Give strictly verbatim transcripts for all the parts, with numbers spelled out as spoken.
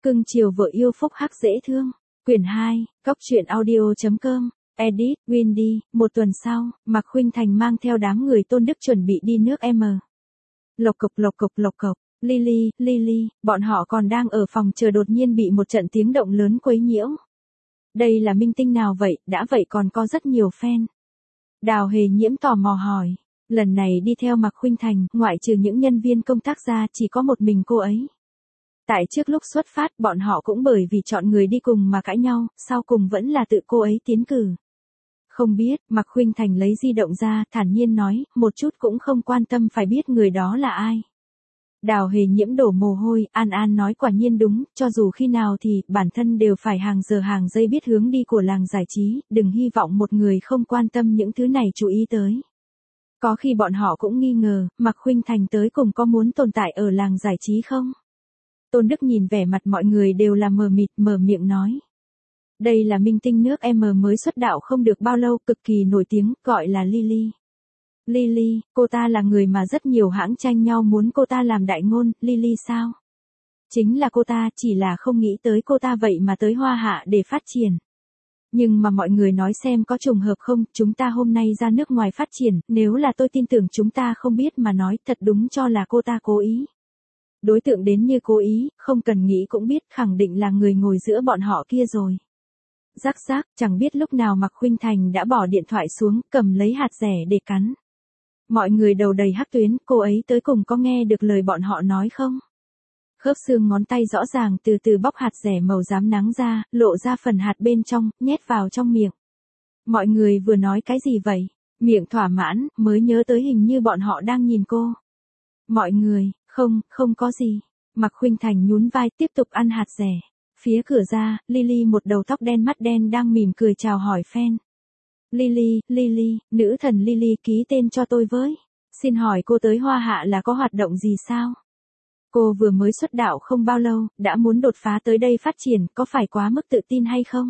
Cưng chiều vợ yêu phúc hắc dễ thương. Quyển hai, Cốc truyện audio.com. Edit, Windy. Một tuần sau, Mạc Khuynh Thành mang theo đám người Tôn Đức chuẩn bị đi nước M. Lộc cộc lộc cộc lộc cộc. Lily, Lily, bọn họ còn đang ở phòng chờ đột nhiên bị một trận tiếng động lớn quấy nhiễu. Đây là minh tinh nào vậy, đã vậy còn có rất nhiều fan. Đào Hề Nhiễm tò mò hỏi. Lần này đi theo Mạc Khuynh Thành, ngoại trừ những nhân viên công tác ra chỉ có một mình cô ấy. Tại trước lúc xuất phát bọn họ cũng bởi vì chọn người đi cùng mà cãi nhau, sau cùng vẫn là tự cô ấy tiến cử. Không biết, Mạc Khuynh Thành lấy di động ra, thản nhiên nói, một chút cũng không quan tâm phải biết người đó là ai. Đào Hề Nhiễm đổ mồ hôi, An An nói quả nhiên đúng, cho dù khi nào thì, bản thân đều phải hàng giờ hàng giây biết hướng đi của làng giải trí, đừng hy vọng một người không quan tâm những thứ này chú ý tới. Có khi bọn họ cũng nghi ngờ, Mạc Khuynh Thành tới cùng có muốn tồn tại ở làng giải trí không? Tôn Đức nhìn vẻ mặt mọi người đều là mờ mịt, mở miệng nói. Đây là minh tinh nước M mới xuất đạo không được bao lâu, cực kỳ nổi tiếng, gọi là Lily. Lily, cô ta là người mà rất nhiều hãng tranh nhau muốn cô ta làm đại ngôn, Lily sao? Chính là cô ta, chỉ là không nghĩ tới cô ta vậy mà tới Hoa Hạ để phát triển. Nhưng mà mọi người nói xem có trùng hợp không, chúng ta hôm nay ra nước ngoài phát triển, nếu là tôi tin tưởng chúng ta không biết mà nói, thật đúng cho là cô ta cố ý. Đối tượng đến như cố ý, không cần nghĩ cũng biết, khẳng định là người ngồi giữa bọn họ kia rồi. Rắc rắc, chẳng biết lúc nào Mạc Khuynh Thành đã bỏ điện thoại xuống, cầm lấy hạt dẻ để cắn. Mọi người đầu đầy hắc tuyến, cô ấy tới cùng có nghe được lời bọn họ nói không? Khớp xương ngón tay rõ ràng từ từ bóc hạt dẻ màu rám nắng ra, lộ ra phần hạt bên trong, nhét vào trong miệng. Mọi người vừa nói cái gì vậy? Miệng thỏa mãn, mới nhớ tới hình như bọn họ đang nhìn cô. Mọi người, không, không có gì. Mạc Khuynh Thành nhún vai tiếp tục ăn hạt dẻ. Phía cửa ra, Lily một đầu tóc đen mắt đen đang mỉm cười chào hỏi fan. Lily, Lily, nữ thần Lily ký tên cho tôi với. Xin hỏi cô tới Hoa Hạ là có hoạt động gì sao? Cô vừa mới xuất đạo không bao lâu, đã muốn đột phá tới đây phát triển, có phải quá mức tự tin hay không?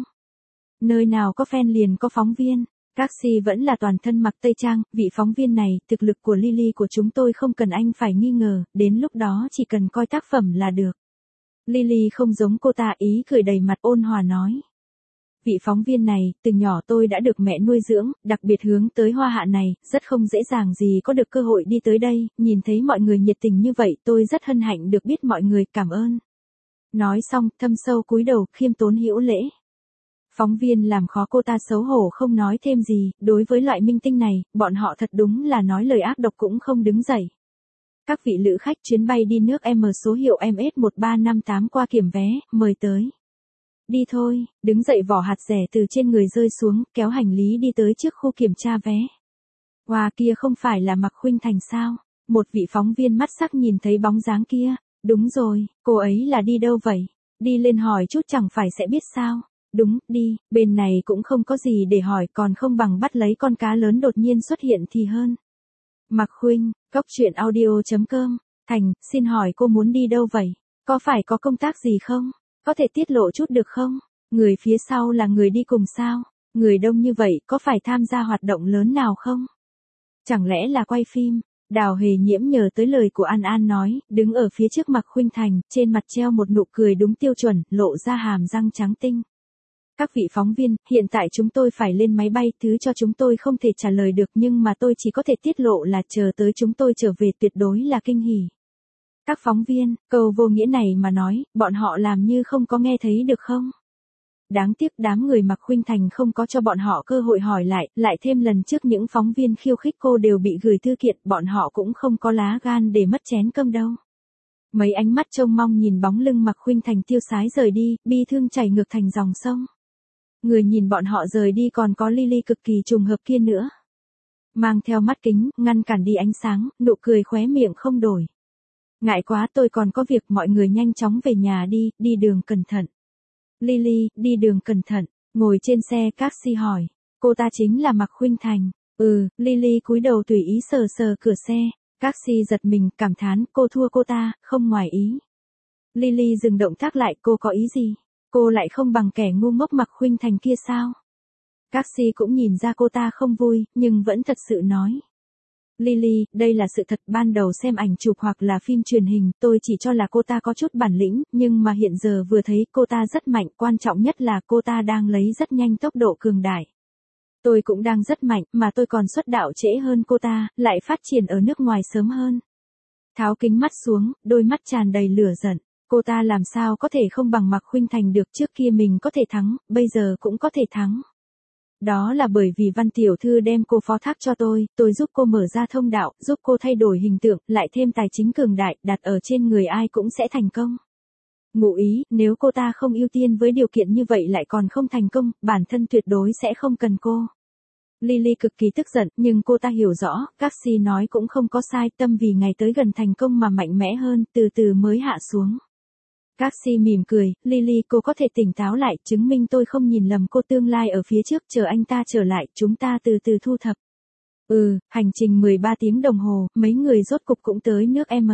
Nơi nào có fan liền có phóng viên. Taxi vẫn là toàn thân mặc tây trang, vị phóng viên này, thực lực của Lily của chúng tôi không cần anh phải nghi ngờ, đến lúc đó chỉ cần coi tác phẩm là được. Lily không giống cô ta, ý cười đầy mặt ôn hòa nói. Vị phóng viên này, từ nhỏ tôi đã được mẹ nuôi dưỡng, đặc biệt hướng tới Hoa Hạ này, rất không dễ dàng gì có được cơ hội đi tới đây, nhìn thấy mọi người nhiệt tình như vậy tôi rất hân hạnh được biết mọi người, cảm ơn. Nói xong, thâm sâu cúi đầu, khiêm tốn hữu lễ. Phóng viên làm khó cô ta xấu hổ không nói thêm gì, đối với loại minh tinh này, bọn họ thật đúng là nói lời ác độc cũng không đứng dậy. Các vị lữ khách chuyến bay đi nước M số hiệu M S một ba năm tám qua kiểm vé, mời tới. Đi thôi, đứng dậy vỏ hạt dẻ từ trên người rơi xuống, kéo hành lý đi tới trước khu kiểm tra vé. Wow, kia không phải là Mạc Khuynh Thành sao? Một vị phóng viên mắt sắc nhìn thấy bóng dáng kia. Đúng rồi, cô ấy là đi đâu vậy? Đi lên hỏi chút chẳng phải sẽ biết sao? Đúng, đi, bên này cũng không có gì để hỏi, còn không bằng bắt lấy con cá lớn đột nhiên xuất hiện thì hơn. Mạc Khuynh, Cốc truyện audio.com. Thành, xin hỏi cô muốn đi đâu vậy? Có phải có công tác gì không? Có thể tiết lộ chút được không? Người phía sau là người đi cùng sao? Người đông như vậy có phải tham gia hoạt động lớn nào không? Chẳng lẽ là quay phim? Đào Hề Nhiễm nhờ tới lời của An An nói, đứng ở phía trước Mạc Khuynh Thành, trên mặt treo một nụ cười đúng tiêu chuẩn, lộ ra hàm răng trắng tinh. Các vị phóng viên, hiện tại chúng tôi phải lên máy bay, thứ cho chúng tôi không thể trả lời được nhưng mà tôi chỉ có thể tiết lộ là chờ tới chúng tôi trở về tuyệt đối là kinh hỉ. Các phóng viên, câu vô nghĩa này mà nói, bọn họ làm như không có nghe thấy được không? Đáng tiếc đám người Mạc Khuynh Thành không có cho bọn họ cơ hội hỏi lại, lại thêm lần trước những phóng viên khiêu khích cô đều bị gửi thư kiện, bọn họ cũng không có lá gan để mất chén cơm đâu. Mấy ánh mắt trông mong nhìn bóng lưng Mạc Khuynh Thành tiêu sái rời đi, bi thương chảy ngược thành dòng sông. Người nhìn bọn họ rời đi còn có Lily cực kỳ trùng hợp kia nữa. Mang theo mắt kính, ngăn cản đi ánh sáng, nụ cười khóe miệng không đổi. Ngại quá, tôi còn có việc, mọi người nhanh chóng về nhà đi, đi đường cẩn thận. Lily, đi đường cẩn thận, ngồi trên xe taxi hỏi. Cô ta chính là Mạc Khuynh Thành. Ừ, Lily cúi đầu tùy ý sờ sờ cửa xe. Taxi giật mình, cảm thán, cô thua cô ta, không ngoài ý. Lily dừng động tác lại, cô có ý gì? Cô lại không bằng kẻ ngu ngốc Mạc Khuynh Thành kia sao? Taxi cũng nhìn ra cô ta không vui, nhưng vẫn thật sự nói. Lily, đây là sự thật, ban đầu xem ảnh chụp hoặc là phim truyền hình, tôi chỉ cho là cô ta có chút bản lĩnh, nhưng mà hiện giờ vừa thấy cô ta rất mạnh, quan trọng nhất là cô ta đang lấy rất nhanh tốc độ cường đại. Tôi cũng đang rất mạnh, mà tôi còn xuất đạo trễ hơn cô ta, lại phát triển ở nước ngoài sớm hơn. Tháo kính mắt xuống, đôi mắt tràn đầy lửa giận. Cô ta làm sao có thể không bằng Mạc Khuynh Thành được, trước kia mình có thể thắng, bây giờ cũng có thể thắng. Đó là bởi vì Văn tiểu thư đem cô phó thác cho tôi, tôi giúp cô mở ra thông đạo, giúp cô thay đổi hình tượng, lại thêm tài chính cường đại, đặt ở trên người ai cũng sẽ thành công. Ngụ ý, nếu cô ta không ưu tiên với điều kiện như vậy lại còn không thành công, bản thân tuyệt đối sẽ không cần cô. Lily cực kỳ tức giận, nhưng cô ta hiểu rõ, Cassie nói cũng không có sai, tâm vì ngày tới gần thành công mà mạnh mẽ hơn, từ từ mới hạ xuống. Cassie mỉm cười, Lily, cô có thể tỉnh táo lại, chứng minh tôi không nhìn lầm cô, tương lai ở phía trước, chờ anh ta trở lại, chúng ta từ từ thu thập. Ừ, hành trình mười ba tiếng đồng hồ, mấy người rốt cục cũng tới nước M.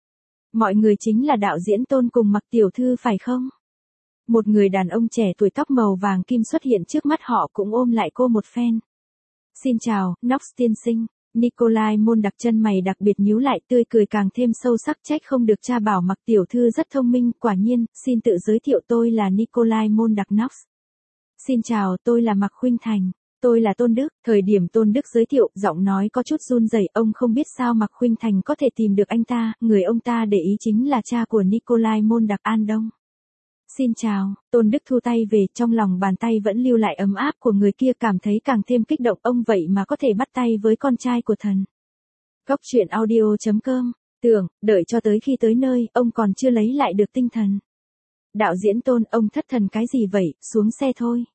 Mọi người chính là đạo diễn Tôn cùng Mạc tiểu thư phải không? Một người đàn ông trẻ tuổi tóc màu vàng kim xuất hiện trước mắt họ, cũng ôm lại cô một phen. Xin chào, Knox tiên sinh. Nikolai Môn đặc chân mày đặc biệt nhíu lại, tươi cười càng thêm sâu sắc, trách không được cha bảo Mạc tiểu thư rất thông minh, quả nhiên, xin tự giới thiệu, tôi là Nikolai Môn đặc Knox. Xin chào, tôi là Mạc Khuynh Thành. Tôi là Tôn Đức. Thời điểm Tôn Đức giới thiệu, giọng nói có chút run rẩy, ông không biết sao Mạc Khuynh Thành có thể tìm được anh ta, người ông ta để ý chính là cha của Nikolai Môn đặc, An Đông. Xin chào, Tôn Đức thu tay về, trong lòng bàn tay vẫn lưu lại ấm áp của người kia, cảm thấy càng thêm kích động, ông vậy mà có thể bắt tay với con trai của thần. Góc truyện audio chấm com, tưởng, đợi cho tới khi tới nơi, ông còn chưa lấy lại được tinh thần. Đạo diễn Tôn, ông thất thần cái gì vậy, xuống xe thôi.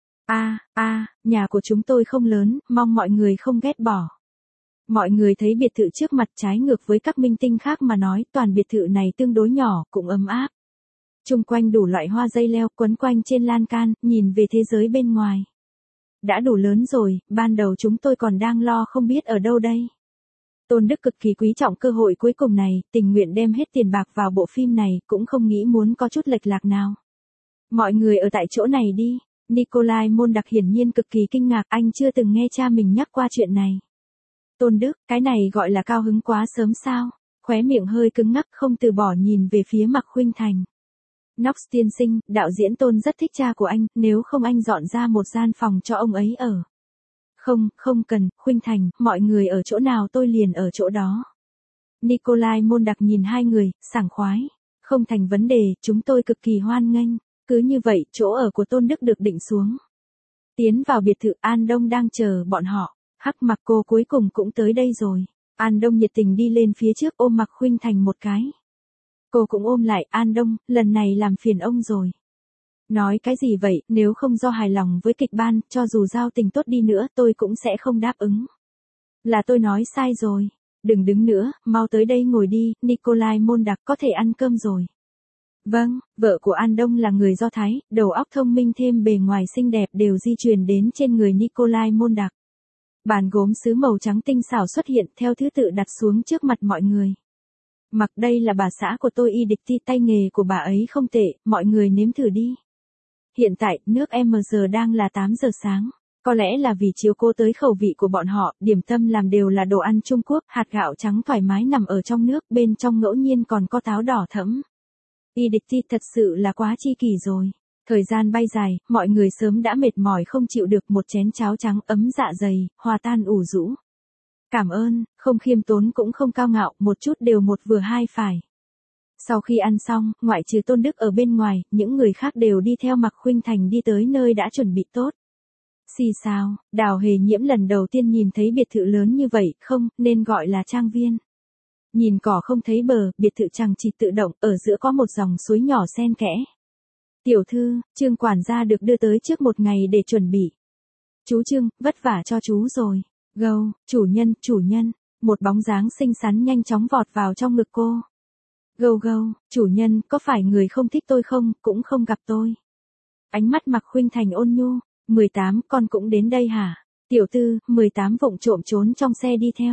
A, a, nhà của chúng tôi không lớn, mong mọi người không ghét bỏ. Mọi người thấy biệt thự trước mặt, trái ngược với các minh tinh khác mà nói, toàn biệt thự này tương đối nhỏ, cũng ấm áp. Chung quanh đủ loại hoa dây leo quấn quanh trên lan can, nhìn về thế giới bên ngoài. Đã đủ lớn rồi, ban đầu chúng tôi còn đang lo không biết ở đâu đây. Tôn Đức cực kỳ quý trọng cơ hội cuối cùng này, tình nguyện đem hết tiền bạc vào bộ phim này, cũng không nghĩ muốn có chút lệch lạc nào. Mọi người ở tại chỗ này đi. Nikolai Môn đặc hiển nhiên cực kỳ kinh ngạc, anh chưa từng nghe cha mình nhắc qua chuyện này. Tôn Đức, cái này gọi là cao hứng quá sớm sao? Khóe miệng hơi cứng ngắc, không từ bỏ nhìn về phía Mạc Khuynh Thành. Knox tiên sinh, đạo diễn Tôn rất thích cha của anh, nếu không anh dọn ra một gian phòng cho ông ấy ở. Không, không cần, Khuynh Thành, mọi người ở chỗ nào tôi liền ở chỗ đó. Nikolai Môn đặc nhìn hai người, sảng khoái. Không thành vấn đề, chúng tôi cực kỳ hoan nghênh. Cứ như vậy, chỗ ở của Tôn Đức được định xuống. Tiến vào biệt thự, An Đông đang chờ bọn họ. Hắc Mặc cô cuối cùng cũng tới đây rồi. An Đông nhiệt tình đi lên phía trước, ôm Mạc Khuynh Thành một cái. Cô cũng ôm lại, An Đông, lần này làm phiền ông rồi. Nói cái gì vậy, nếu không do hài lòng với kịch ban, cho dù giao tình tốt đi nữa, tôi cũng sẽ không đáp ứng. Là tôi nói sai rồi. Đừng đứng nữa, mau tới đây ngồi đi, Nikolai Môn đặc, có thể ăn cơm rồi. Vâng, vợ của An Đông là người Do Thái, đầu óc thông minh thêm bề ngoài xinh đẹp đều di truyền đến trên người Nikolai Môn đặc. Bàn gốm sứ màu trắng tinh xảo xuất hiện theo thứ tự đặt xuống trước mặt mọi người. Mặc đây là bà xã của tôi Y Địch Ti, tay nghề của bà ấy không tệ, mọi người nếm thử đi. Hiện tại, nước M giờ đang là tám giờ sáng. Có lẽ là vì chiếu cố tới khẩu vị của bọn họ, điểm tâm làm đều là đồ ăn Trung Quốc, hạt gạo trắng thoải mái nằm ở trong nước, bên trong ngẫu nhiên còn có táo đỏ thẫm. Y Địch Ti thật sự là quá chi kỷ rồi. Thời gian bay dài, mọi người sớm đã mệt mỏi không chịu được, một chén cháo trắng ấm dạ dày, hòa tan ủ rũ. Cảm ơn, không khiêm tốn cũng không cao ngạo, một chút đều một vừa hai phải. Sau khi ăn xong, ngoại trừ Tôn Đức ở bên ngoài, những người khác đều đi theo Mạc Khuynh Thành đi tới nơi đã chuẩn bị tốt. Xì xào, Đào Hề Nhiễm lần đầu tiên nhìn thấy biệt thự lớn như vậy, không, nên gọi là trang viên. Nhìn cỏ không thấy bờ, biệt thự chằng chịt tự động, ở giữa có một dòng suối nhỏ xen kẽ. Tiểu thư, Trương quản gia được đưa tới trước một ngày để chuẩn bị. Chú Trương, vất vả cho chú rồi. Gâu, chủ nhân, chủ nhân, một bóng dáng xinh xắn nhanh chóng vọt vào trong ngực cô. Gâu gâu, chủ nhân, có phải người không thích tôi không, cũng không gặp tôi. Ánh mắt Mạc Khuynh Thành ôn nhu, mười tám, con cũng đến đây hả? Tiểu tư, mười tám vụng trộm trốn trong xe đi theo.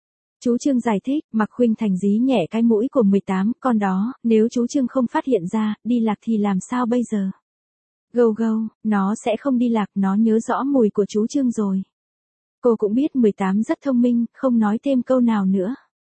Chú Trương giải thích, Mạc Khuynh Thành dí nhẹ cái mũi của mười tám, con đó, nếu chú Trương không phát hiện ra, đi lạc thì làm sao bây giờ? Gâu gâu, nó sẽ không đi lạc, nó nhớ rõ mùi của chú Trương rồi. Cô cũng biết mười tám rất thông minh, không nói thêm câu nào nữa.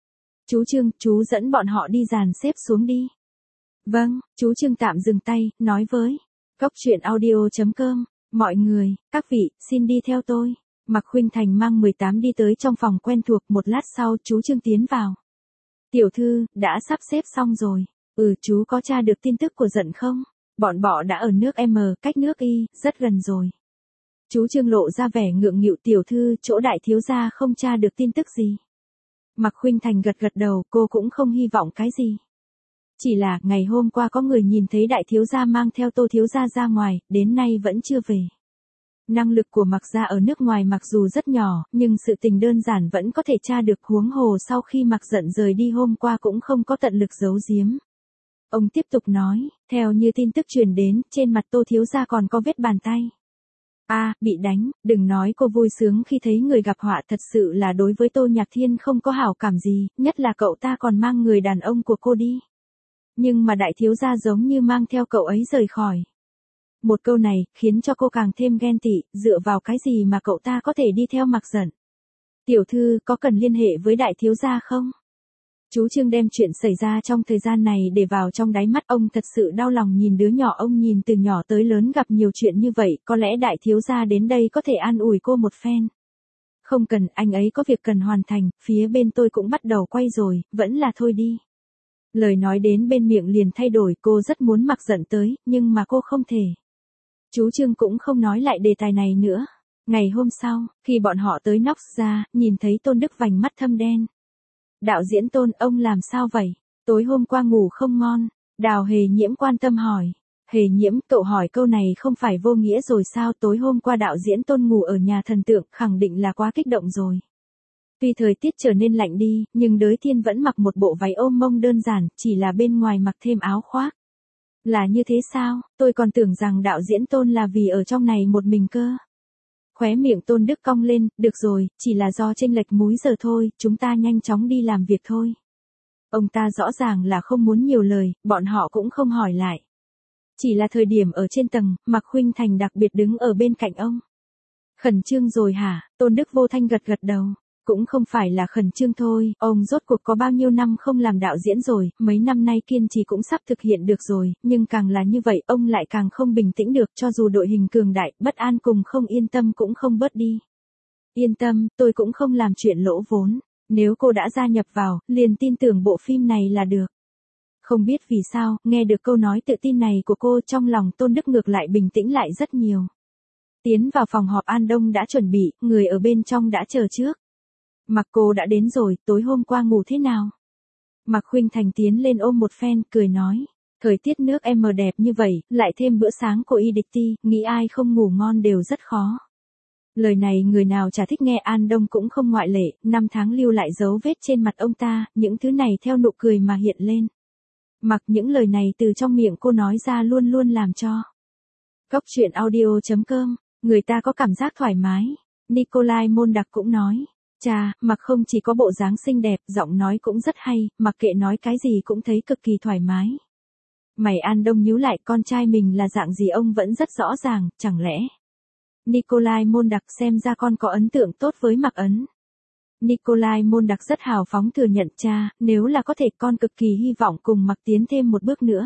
Chú Trương, chú dẫn bọn họ đi dàn xếp xuống đi. Vâng, chú Trương tạm dừng tay, nói với Cốc truyện audio chấm com, mọi người, các vị, xin đi theo tôi. Mạc Khuynh Thành mang mười tám đi tới trong phòng quen thuộc, một lát sau chú Trương tiến vào. Tiểu thư, đã sắp xếp xong rồi. Ừ, chú có tra được tin tức của Dận không? Bọn bọ đã ở nước M, cách nước Y, rất gần rồi. Chú Trương lộ ra vẻ ngượng nghịu. Tiểu thư, chỗ đại thiếu gia không tra được tin tức gì. Mạc Khuynh Thành gật gật đầu, cô cũng không hy vọng cái gì. Chỉ là, ngày hôm qua có người nhìn thấy đại thiếu gia mang theo Tô thiếu gia ra ngoài, đến nay vẫn chưa về. Năng lực của Mạc gia ở nước ngoài mặc dù rất nhỏ, nhưng sự tình đơn giản vẫn có thể tra được, huống hồ sau khi Mạc Dận rời đi hôm qua cũng không có tận lực giấu giếm. Ông tiếp tục nói, theo như tin tức truyền đến, trên mặt Tô thiếu gia còn có vết bàn tay. A, à, bị đánh, đừng nói cô vui sướng khi thấy người gặp họa, thật sự là đối với Tô Nhạc Thiên không có hảo cảm gì, nhất là cậu ta còn mang người đàn ông của cô đi. Nhưng mà đại thiếu gia giống như mang theo cậu ấy rời khỏi. Một câu này, khiến cho cô càng thêm ghen tị, dựa vào cái gì mà cậu ta có thể đi theo Mạc Dận. Tiểu thư, có cần liên hệ với đại thiếu gia không? Chú Trương đem chuyện xảy ra trong thời gian này để vào trong đáy mắt, ông thật sự đau lòng nhìn đứa nhỏ ông nhìn từ nhỏ tới lớn gặp nhiều chuyện như vậy, có lẽ đại thiếu gia đến đây có thể an ủi cô một phen. Không cần, anh ấy có việc cần hoàn thành, phía bên tôi cũng bắt đầu quay rồi, vẫn là thôi đi. Lời nói đến bên miệng liền thay đổi, cô rất muốn Mạc Dận tới, nhưng mà cô không thể. Chú Trương cũng không nói lại đề tài này nữa. Ngày hôm sau, khi bọn họ tới Nox ra, nhìn thấy Tôn Đức vành mắt thâm đen. Đạo diễn Tôn, ông làm sao vậy? Tối hôm qua ngủ không ngon. Đào Hề Nhiễm quan tâm hỏi. Hề Nhiễm, cậu hỏi câu này không phải vô nghĩa rồi sao? Tối hôm qua đạo diễn Tôn ngủ ở nhà thần tượng, khẳng định là quá kích động rồi. Tuy thời tiết trở nên lạnh đi, nhưng Đới Thiên vẫn mặc một bộ váy ôm mông đơn giản, chỉ là bên ngoài mặc thêm áo khoác. Là như thế sao? Tôi còn tưởng rằng đạo diễn Tôn là vì ở trong này một mình cơ. Khóe miệng Tôn Đức cong lên, được rồi, chỉ là do chênh lệch múi giờ thôi, chúng ta nhanh chóng đi làm việc thôi. Ông ta rõ ràng là không muốn nhiều lời, bọn họ cũng không hỏi lại. Chỉ là thời điểm ở trên tầng, Mạc Khuynh Thành đặc biệt đứng ở bên cạnh ông. Khẩn trương rồi hả? Tôn Đức vô thanh gật gật đầu. Cũng không phải là khẩn trương thôi, ông rốt cuộc có bao nhiêu năm không làm đạo diễn rồi, mấy năm nay kiên trì cũng sắp thực hiện được rồi, nhưng càng là như vậy, ông lại càng không bình tĩnh được, cho dù đội hình cường đại, bất an cùng không yên tâm cũng không bớt đi. Yên tâm, tôi cũng không làm chuyện lỗ vốn, nếu cô đã gia nhập vào, liền tin tưởng bộ phim này là được. Không biết vì sao, nghe được câu nói tự tin này của cô, trong lòng Tôn Đức ngược lại bình tĩnh lại rất nhiều. Tiến vào phòng họp, An Đông đã chuẩn bị, người ở bên trong đã chờ trước. Mặc cô đã đến rồi, tối hôm qua ngủ thế nào? Mạc Khuynh Thành tiến lên ôm một phen, cười nói. Thời tiết nước M đẹp như vậy, lại thêm bữa sáng của Y Địch Ti, nghĩ ai không ngủ ngon đều rất khó. Lời này người nào chả thích nghe, An Đông cũng không ngoại lệ, năm tháng lưu lại dấu vết trên mặt ông ta, những thứ này theo nụ cười mà hiện lên. Mặc những lời này từ trong miệng cô nói ra luôn luôn làm cho. Cốc truyện audio chấm com, người ta có cảm giác thoải mái. Nikolai Môn Đặc cũng nói. Chà, Mặc không chỉ có bộ dáng xinh đẹp, giọng nói cũng rất hay, mặc kệ nói cái gì cũng thấy cực kỳ thoải mái. Mày An Đông nhíu lại, con trai mình là dạng gì ông vẫn rất rõ ràng, chẳng lẽ? Nikolai Môn Đặc, xem ra con có ấn tượng tốt với Mặc Ấn. Nikolai Môn Đặc rất hào phóng thừa nhận, cha, nếu là có thể con cực kỳ hy vọng cùng Mặc tiến thêm một bước nữa.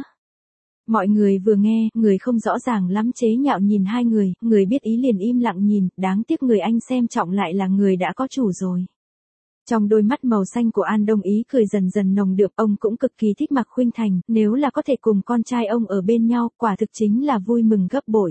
Mọi người vừa nghe, người không rõ ràng lắm chế nhạo nhìn hai người, người biết ý liền im lặng nhìn, đáng tiếc người anh xem trọng lại là người đã có chủ rồi. Trong đôi mắt màu xanh của An Đông ý cười dần dần nồng đượm, ông cũng cực kỳ thích Mạc Khuynh Thành, nếu là có thể cùng con trai ông ở bên nhau, quả thực chính là vui mừng gấp bội.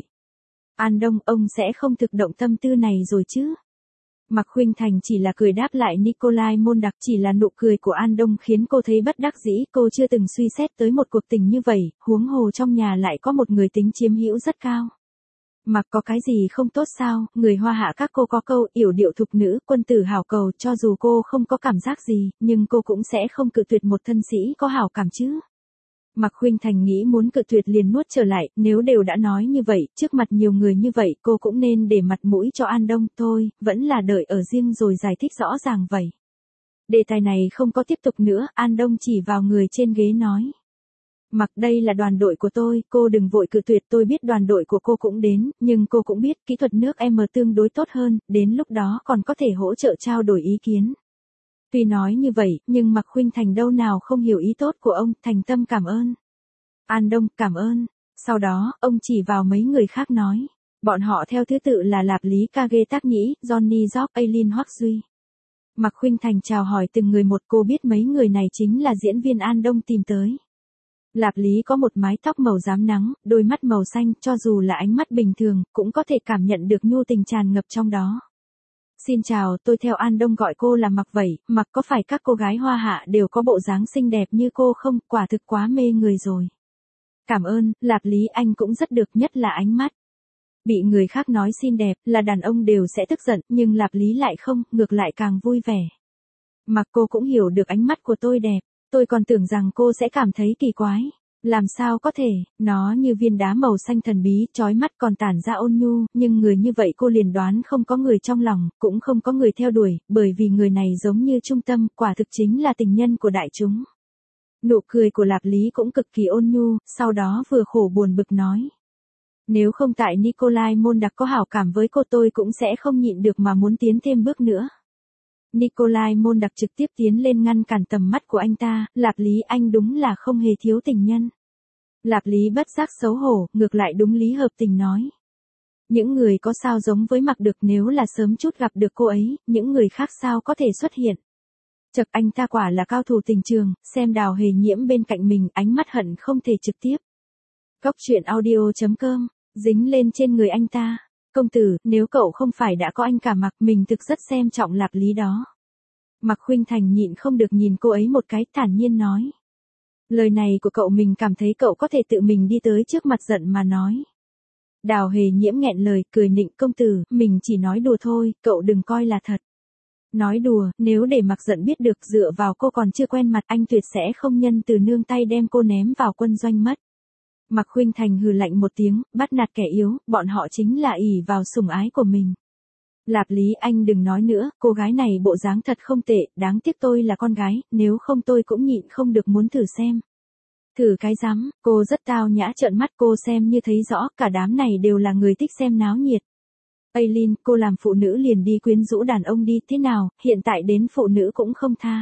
An Đông, ông sẽ không thực động tâm tư này rồi chứ? Mạc Khuynh Thành chỉ là cười đáp lại Nikolai Môn Đặc, chỉ là nụ cười của An Đông khiến cô thấy bất đắc dĩ, cô chưa từng suy xét tới một cuộc tình như vậy, huống hồ trong nhà lại có một người tính chiếm hữu rất cao. Mặc có cái gì không tốt sao, người Hoa Hạ các cô có câu, yểu điệu thục nữ, quân tử hảo cầu, cho dù cô không có cảm giác gì, nhưng cô cũng sẽ không cự tuyệt một thân sĩ có hảo cảm chứ. Mạc Khuynh Thành nghĩ muốn cự tuyệt liền nuốt trở lại, nếu đều đã nói như vậy, trước mặt nhiều người như vậy, cô cũng nên để mặt mũi cho An Đông, thôi, vẫn là đợi ở riêng rồi giải thích rõ ràng vậy. Đề tài này không có tiếp tục nữa, An Đông chỉ vào người trên ghế nói. Mặc đây là đoàn đội của tôi, cô đừng vội cự tuyệt, tôi biết đoàn đội của cô cũng đến, nhưng cô cũng biết kỹ thuật nước em tương đối tốt hơn, đến lúc đó còn có thể hỗ trợ trao đổi ý kiến. Tuy nói như vậy, nhưng Mạc Khuynh Thành đâu nào không hiểu ý tốt của ông, thành tâm cảm ơn. An Đông, cảm ơn. Sau đó, ông chỉ vào mấy người khác nói. Bọn họ theo thứ tự là Lạp Lý, Kage Tác Nhĩ, Johnny Job, Aileen Hoắc Duy. Mạc Khuynh Thành chào hỏi từng người một, cô biết mấy người này chính là diễn viên An Đông tìm tới. Lạp Lý có một mái tóc màu rám nắng, đôi mắt màu xanh, cho dù là ánh mắt bình thường, cũng có thể cảm nhận được nhu tình tràn ngập trong đó. Xin chào, tôi theo An Đông gọi cô là Mạc vậy, Mạc có phải các cô gái Hoa Hạ đều có bộ dáng xinh đẹp như cô không, quả thực quá mê người rồi. Cảm ơn, Lạp Lý, anh cũng rất được, nhất là ánh mắt. Bị người khác nói xinh đẹp, là đàn ông đều sẽ tức giận, nhưng Lạp Lý lại không, ngược lại càng vui vẻ. Mạc, cô cũng hiểu được ánh mắt của tôi đẹp, tôi còn tưởng rằng cô sẽ cảm thấy kỳ quái. Làm sao có thể, nó như viên đá màu xanh thần bí, chói mắt còn tản ra ôn nhu, nhưng người như vậy cô liền đoán không có người trong lòng, cũng không có người theo đuổi, bởi vì người này giống như trung tâm, quả thực chính là tình nhân của đại chúng. Nụ cười của Lạp Lý cũng cực kỳ ôn nhu, sau đó vừa khổ buồn bực nói. Nếu không tại Nikolai Môn Đặc có hảo cảm với cô tôi cũng sẽ không nhịn được mà muốn tiến thêm bước nữa. Nikolai Môn Đặc trực tiếp tiến lên ngăn cản tầm mắt của anh ta, Lạp Lý, anh đúng là không hề thiếu tình nhân. Lạp Lý bất giác xấu hổ, ngược lại đúng lý hợp tình nói. Những người có sao giống với Mạc được, nếu là sớm chút gặp được cô ấy, những người khác sao có thể xuất hiện. Chật, anh ta quả là cao thủ tình trường, xem Đào Hề Nhiễm bên cạnh mình, ánh mắt hận không thể trực tiếp. Cóc truyện audio chấm com, dính lên trên người anh ta. Công tử, nếu cậu không phải đã có anh cả Mạc, mình thực rất xem trọng Lạp Lý đó. Mạc Khuynh Thành nhịn không được nhìn cô ấy một cái, thản nhiên nói. Lời này của cậu mình cảm thấy cậu có thể tự mình đi tới trước mặt giận mà nói. Đào Hề Nhiễm nghẹn lời, cười nịnh, công tử, mình chỉ nói đùa thôi, cậu đừng coi là thật. Nói đùa, nếu để Mạc Giận biết được dựa vào cô còn chưa quen mặt, anh tuyệt sẽ không nhân từ nương tay đem cô ném vào quân doanh mất. Mạc Khuynh Thành hừ lạnh một tiếng, bắt nạt kẻ yếu, bọn họ chính là ỷ vào sủng ái của mình. Lạp Lý, anh đừng nói nữa, cô gái này bộ dáng thật không tệ, đáng tiếc tôi là con gái, nếu không tôi cũng nhịn không được muốn thử xem. Thử cái rắm, cô rất tao nhã, trợn mắt, cô xem như thấy rõ, cả đám này đều là người thích xem náo nhiệt. Aileen, cô làm phụ nữ liền đi quyến rũ đàn ông đi, thế nào, hiện tại đến phụ nữ cũng không tha.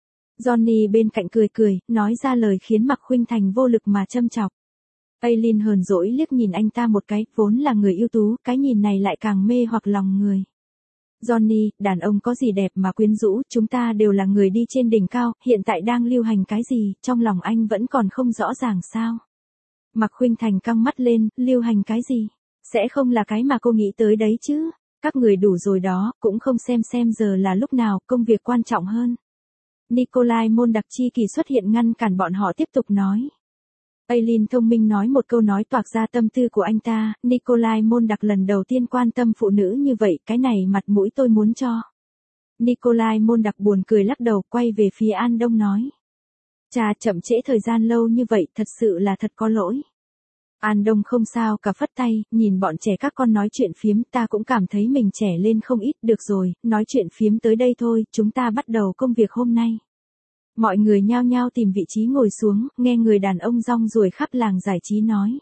Johnny bên cạnh cười cười, nói ra lời khiến Mạc Khuynh Thành vô lực mà châm chọc. Aileen hờn dỗi liếc nhìn anh ta một cái, vốn là người ưu tú, cái nhìn này lại càng mê hoặc lòng người. Johnny, đàn ông có gì đẹp mà quyến rũ, chúng ta đều là người đi trên đỉnh cao, hiện tại đang lưu hành cái gì, trong lòng anh vẫn còn không rõ ràng sao. Mạc Khuynh Thành căng mắt lên, lưu hành cái gì? Sẽ không là cái mà cô nghĩ tới đấy chứ? Các người đủ rồi đó, cũng không xem xem giờ là lúc nào, công việc quan trọng hơn. Nikolai Môn Đặc chi kỳ xuất hiện ngăn cản bọn họ tiếp tục nói. Aileen thông minh nói một câu nói toạc ra tâm tư của anh ta, Nikolai Môn Đặc lần đầu tiên quan tâm phụ nữ như vậy, cái này mặt mũi tôi muốn cho. Nikolai Môn Đặc buồn cười lắc đầu, quay về phía An Đông nói. Chà, chậm trễ thời gian lâu như vậy, thật sự là thật có lỗi. An Đông không sao cả, phất tay, nhìn bọn trẻ các con nói chuyện phiếm, ta cũng cảm thấy mình trẻ lên không ít, được rồi, nói chuyện phiếm tới đây thôi, chúng ta bắt đầu công việc hôm nay. Mọi người nhao nhao tìm vị trí ngồi xuống, nghe người đàn ông rong ruổi khắp làng giải trí nói.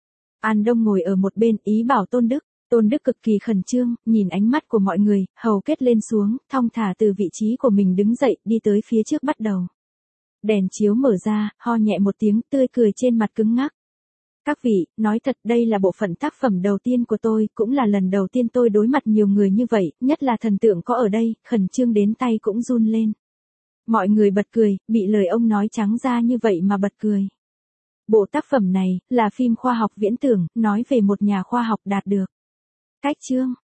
An Đông ngồi ở một bên, ý bảo Tôn Đức. Tôn Đức cực kỳ khẩn trương, nhìn ánh mắt của mọi người, hầu kết lên xuống, thong thả từ vị trí của mình đứng dậy, đi tới phía trước bắt đầu. Đèn chiếu mở ra, ho nhẹ một tiếng, tươi cười trên mặt cứng ngắc. Các vị, nói thật đây là bộ phận tác phẩm đầu tiên của tôi, cũng là lần đầu tiên tôi đối mặt nhiều người như vậy, nhất là thần tượng có ở đây, khẩn trương đến tay cũng run lên. Mọi người bật cười, bị lời ông nói trắng ra như vậy mà bật cười. Bộ tác phẩm này, là phim khoa học viễn tưởng, nói về một nhà khoa học đạt được cách chương.